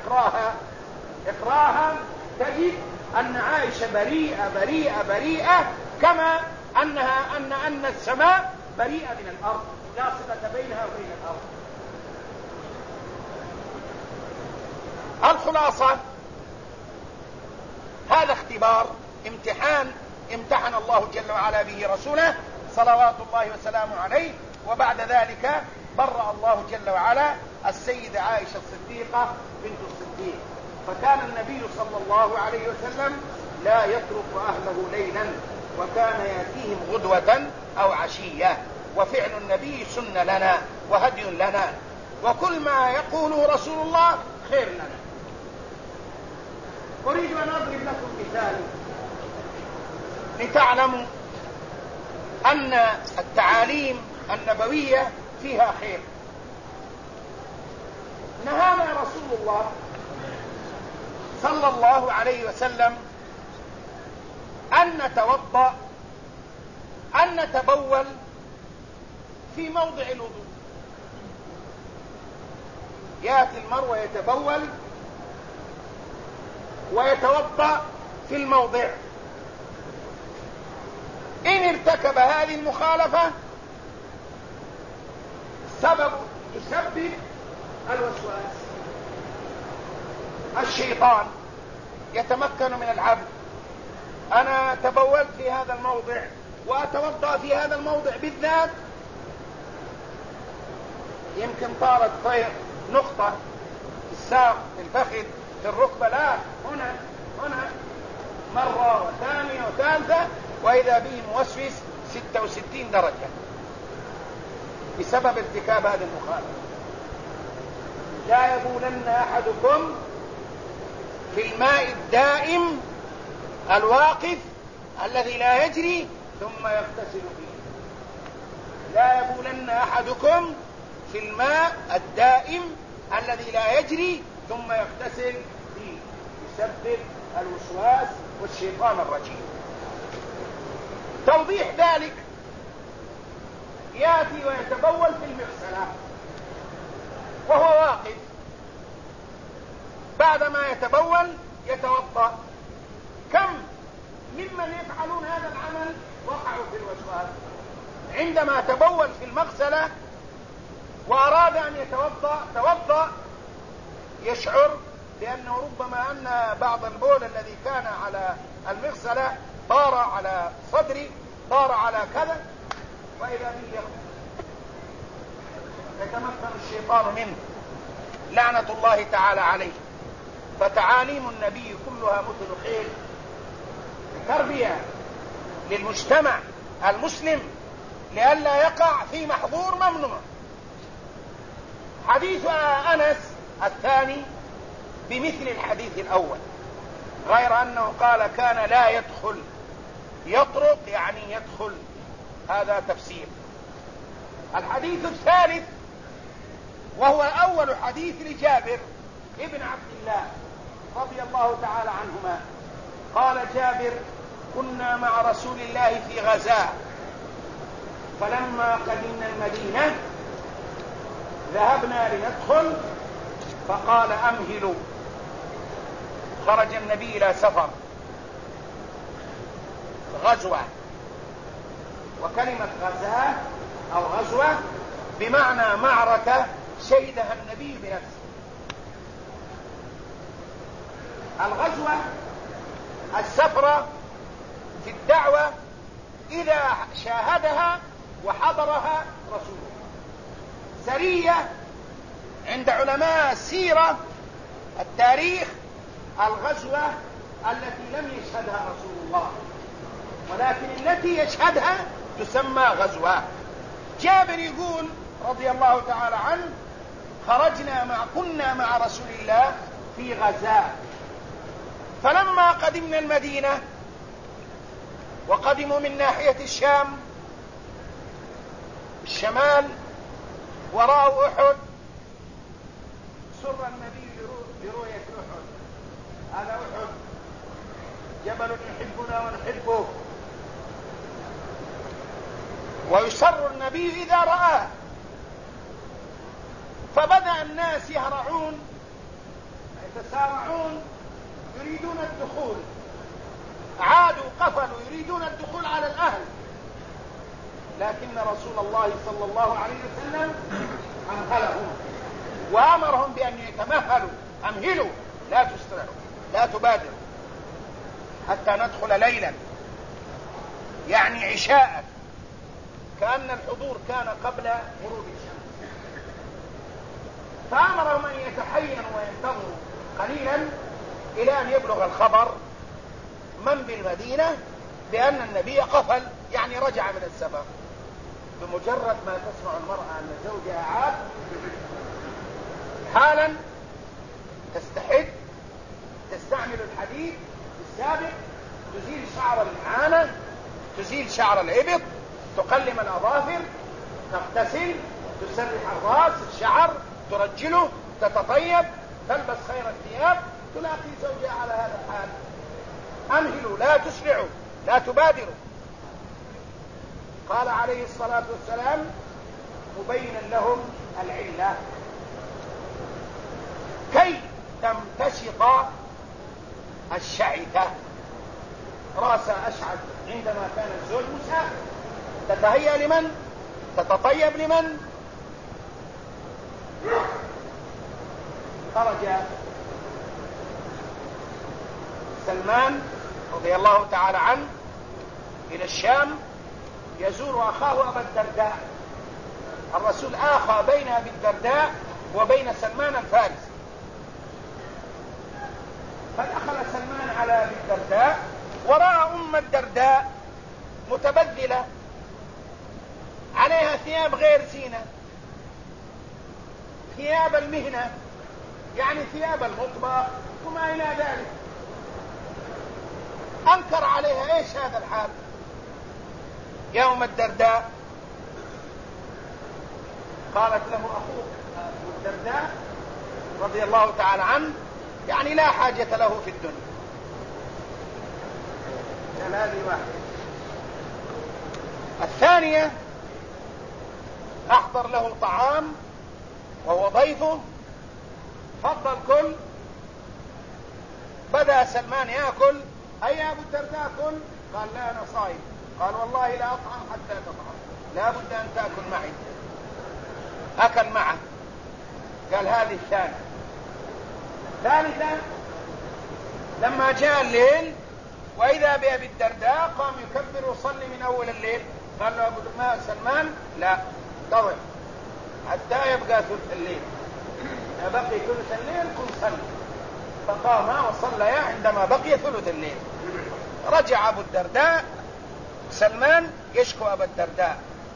اقراها تجد أن عائشة بريئة بريئة بريئة، كما أن السماء بريئة من الأرض، لا صلة بينها وبين الأرض. الخلاصة هذا اختبار، امتحان امتحن الله جل وعلا به رسوله صلوات الله وسلامه عليه. وبعد ذلك برأ الله جل وعلا السيدة عائشة الصديقة بنت الصديق. فكان النبي صلى الله عليه وسلم لا يترك أهله ليلا، وكان يأتيهم غدوة أو عشية. وفعل النبي سنة لنا وهدي لنا، وكل ما يقوله رسول الله خير لنا. أريد أن أضرب لكم مثال لتعلموا أن التعاليم النبوية فيها خير. نهانا رسول الله صلى الله عليه وسلم أن نتوضأ، أن نتبول في موضع الوضوء. يأتي المرء ويتبول ويتوضأ في الموضع. إن ارتكب هذه المخالفة يسبب الوسواس، الشيطان يتمكن من العبد. أنا تبولت في هذا الموضع وأتوضأ في هذا الموضع بالذات، يمكن طارت طير نقطة في الساق، في الفخذ، في الركبة، لا، هنا مرة وثانية وثالثة، وإذا به موسوس 66 درجة بسبب ارتكاب هذه المخالفة. لا يبولن أحدكم في الماء الدائم الواقف الذي لا يجري ثم يغتسل فيه. لا يبولن أحدكم في الماء الدائم الذي لا يجري ثم يغتسل فيه، يسبب الوسواس والشيطان الرجيم. توضيح ذلك: يأتي ويتبول في المغسلة وهو واقف، بعدما يتبول يتوضأ. كم ممن يفعلون هذا العمل وقعوا في الوسواس؟ عندما تبول في المغسلة وأراد أن توضأ يشعر بأنه ربما أن بعض البول الذي كان على المغسلة طار على صدري، طار على كذا، وإذا به يخرج، يتمكن الشيطان منه، لعنة الله تعالى عليه. فتعاليم النبي كلها مثل خير، تربية للمجتمع المسلم لئلا يقع في محظور ممنوع. حديث أنس الثاني بمثل الحديث الأول، غير أنه قال كان لا يدخل، يطرق يعني يدخل، هذا تفسير. الحديث الثالث وهو أول حديث لجابر ابن عبد الله رضي الله تعالى عنهما، قال جابر: كنا مع رسول الله في غزاة، فلما قدمنا المدينة ذهبنا لندخل فقال: أمهلوا. خرج النبي إلى سفر، غزوة، وكلمة غزاة أو غزوة بمعنى معركة شهدها النبي بنفسه. الغزوة السفرة في الدعوة إذا شاهدها وحضرها رسوله. سرية عند علماء السيرة التاريخ الغزوة التي لم يشهدها رسول الله، ولكن التي يشهدها تسمى غزوة. جابر يقول رضي الله تعالى عنه: كنا مع رسول الله في غزاة، فلما قدمنا المدينة، وقدموا من ناحية الشام الشمال ورأوا أحد، سر النبي برؤية أحد. هذا أحد جبل يحبنا ونحبه، ويسر النبي إذا رآه. فبدأ الناس يهرعون يتسارعون يريدون الدخول، عادوا قفلوا يريدون الدخول على الأهل، لكن رسول الله صلى الله عليه وسلم أمهلهم وأمرهم بأن يتمهلوا، أمهلوا، لا تسرعوا، لا تبادروا حتى ندخل ليلا، يعني عشاء، كأن الحضور كان قبل غروب الشمس. فأمرهم أن يتحينوا وينتظروا قليلا إلى أن يبلغ الخبر من بالمدينة بأن النبي قفل، يعني رجع من السفر. بمجرد ما تسمع المرأة أن زوجها عاد، حالا تستحد، تستعمل الحديد السابق، تزيل شعر العانة، تزيل شعر الإبط، تقلم الأظافر، تغتسل، تسرح الرأس، الشعر، ترجله، تتطيب، تلبس خير الثياب، تلاقي زوجها على هذا الحال. أمهلوا، لا تسرعوا، لا تبادروا. قال عليه الصلاة والسلام مبينا لهم العلة كي تمتشط الشعثة. رأس أشعث عندما كان الزوج مسافر، تتهيأ لمن؟ تتطيب لمن؟ خرج سلمان رضي الله تعالى عنه إلى الشام يزور أخاه أبا الدرداء. الرسول آخى بين أبي الدرداء وبين سلمان الفارسي، فدخل سلمان على أبي الدرداء ورأى أم الدرداء متبذلة عليها ثياب غير زينة، ثياب المهنة، يعني ثياب المطبخ وما إلى ذلك. أنكر عليها: إيش هذا الحال يا أم الدرداء؟ قالت له: أخوك أبو الدرداء رضي الله تعالى عنه يعني لا حاجة له في الدنيا. هذه واحدة. الثانية أحضر له طعام وهو ضيفه، فضل كل. بدأ سلمان يأكل: أي يا أبو الدرداء كل؟ قال: لا أنا صائم. قال: والله لا أطعم حتى تطعم، لا بد أن تأكل معي. أكل معه. قال: هذه الثانية. الثالثة لما جاء الليل وإذا بأبي الدرداء قام يكبر ويصلي من أول الليل. قال له أبو سلمان: لا، طوع حتى يبقى ثلث الليل، بقي ثلث الليل كن صلي. فقام وصليا عندما بقي ثلث الليل. رجع أبو الدرداء، سلمان يشكو أبا الدرداء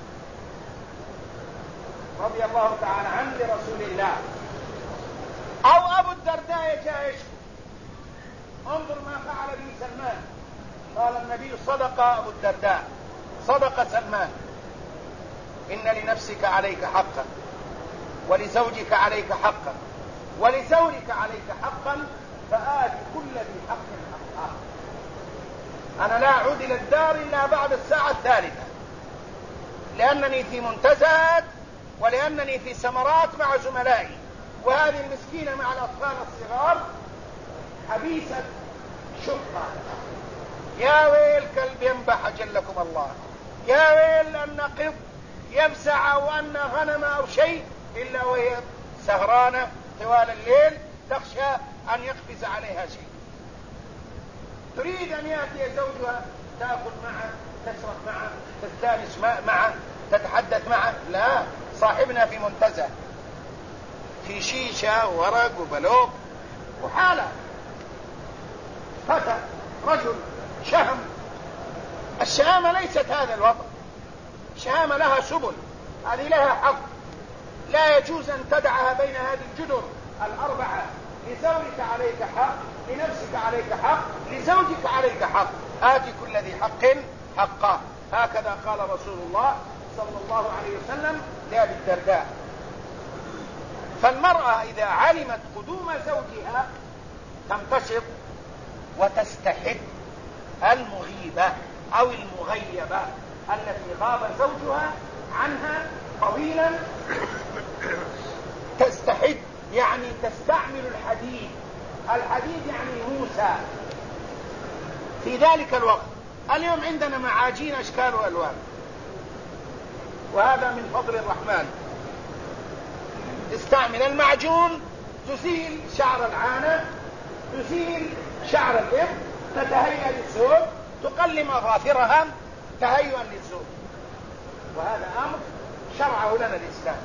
رضي الله تعالى عنه لرسول الله، أو أبو الدرداء جاء يشكو. انظر ما فعل به سلمان. قال النبي: صدق أبو الدرداء، صدق سلمان، إن لنفسك عليك حقا، ولزوجك عليك حقا، ولزوجك عليك حقا، فآت كل ذي حق حقه. أنا لا أعود إلى الدار إلا بعد الساعة الثالثة، لأنني في منتزهات ولأنني في سمرات مع زملائي، وهذه المسكينة مع الأطفال الصغار حبيسة شقة. يا ويل كلب ينبح أجلكم الله، يا ويل أن قط يفزع أو أن غنم أو شيء إلا وهي سهرانة طوال الليل تخشى أن يقفز عليها شيء. تريد أن يأتي زوجها تأكل معه، تشرب معه، تستانس معه، تتحدث معه. لا، صاحبنا في منتزه، في شيشة وورق وبلوغ وحالة. فتى رجل شهم. الشهامة ليست هذا الوضع. الشهامة لها سبل، هذه لها حق. لا يجوز أن تدعها بين هذه الجدر الأربعة. لزوجك عليك حق، لنفسك عليك حق، لزوجك عليك حق. آتي كل ذي حق حقه. هكذا قال رسول الله صلى الله عليه وسلم لأبي الدرداء. فالمرأة إذا علمت قدوم زوجها تمتشط وتستحد المغيبة أو المغيبة التي غاب زوجها عنها طويلا. تستحد يعني تستعمل الحديد. الحديد يعني موسى في ذلك الوقت. اليوم عندنا معاجين أشكال وألوان، وهذا من فضل الرحمن. تستعمل المعجون، تزيل شعر العانة، تزيل شعر الإبط، تتهيأ للزوج، تقلم أظافرها تهيئا للزوج. وهذا أمر شرعه لنا الإسلام.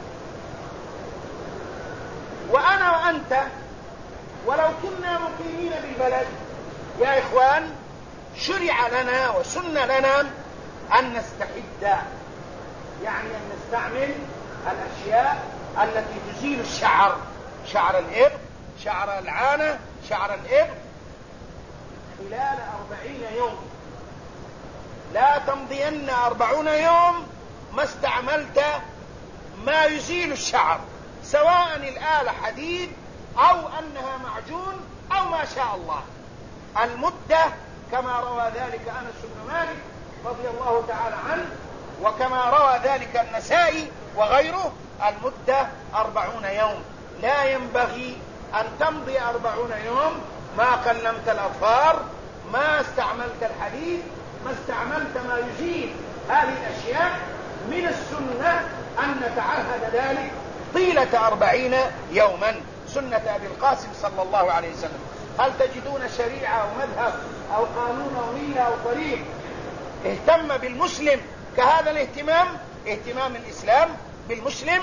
وأنا وأنت ولو كنا مقيمين بالبلد يا إخوان شرع لنا وسن لنا أن نستحد، يعني أن نستعمل الأشياء التي تزيل الشعر، شعر الإبط، شعر العانة، شعر الإبط، خلال 40 يوم. لا تمضين 40 يوم ما استعملت ما يزيل الشعر، سواء الآلة حديد أو أنها معجون أو ما شاء الله. المدة كما روى ذلك أنس بن مالك رضي الله تعالى عنه، وكما روى ذلك النسائي وغيره، المدة 40 يوم. لا ينبغي أن تمضي 40 يوم ما كلمت الأظفار، ما استعملت الحديد، ما استعملت ما يزيل هذه الأشياء. من السنة أن نتعهد ذلك طيلة 40 يوما، سنة أبي القاسم صلى الله عليه وسلم. هل تجدون شريعة أو مذهب أو قانون أو ملة أو طريق اهتم بالمسلم كهذا الاهتمام، اهتمام الإسلام بالمسلم؟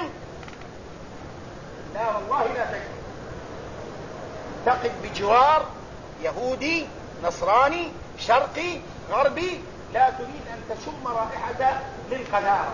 لا والله لا تجد. تقف بجوار يهودي نصراني شرقي غربي لا تريد أن تشم رائحة للقذارة.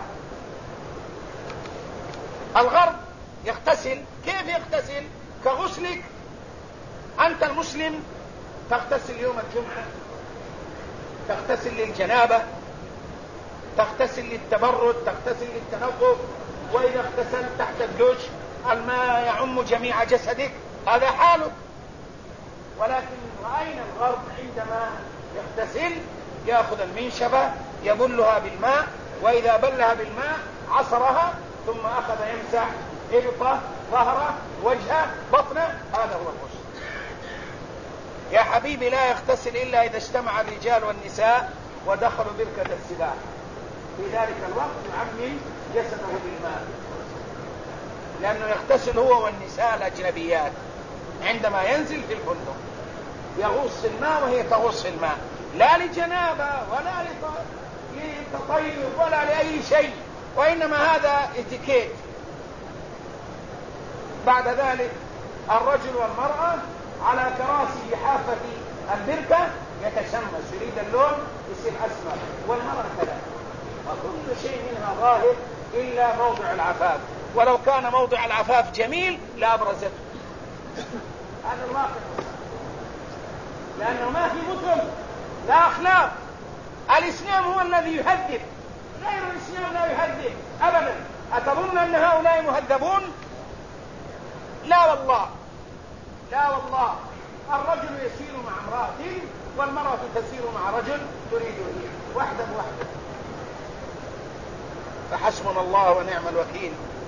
الغرب يغتسل، كيف يغتسل؟ كغسلك أنت المسلم، تغتسل يوم الجمعة، تغتسل للجنابة، تغتسل للتبرد، تغتسل للتنظف، وإذا اغتسلت تحت الدش الماء يعم جميع جسدك، هذا حالك. ولكن رأينا الغرب عندما يغتسل يأخذ المنشفة يبلها بالماء، وإذا بلها بالماء عصرها، ثم أخذ يمسح إبطه ظهره وجهه بطنه، هذا هو الغسل. يا حبيبي لا يغتسل إلا إذا اجتمع الرجال والنساء ودخلوا بركة السباحة، في ذلك الوقت يعمم جسده بالماء، لأنه يغتسل هو والنساء الأجنبيات عندما ينزل في الفندق، يغوص الماء وهي تغوص الماء، لا لجنابة ولا لتطيب ولا لأي شيء، وإنما هذا اتيكيت. بعد ذلك الرجل والمرأة على كراسي بحافة البركة يتشمس، يريد اللون يصير أسمر، والمرأة كذلك، وكل شيء منها ظاهر إلا موضع العفاف، ولو كان موضع العفاف جميل لا أبرزته. هذا الواقع، لأنه ما في مثل، لا أخلاق. الإسلام هو الذي يهذب، غير الإسلام لا يهذب أبدا. أتظن أن هؤلاء مهذبون؟ لا والله، لا والله. الرجل يسير مع امرأة والمرأة تسير مع رجل تريد هي، وحده. فحسبنا الله ونعم الوكيل.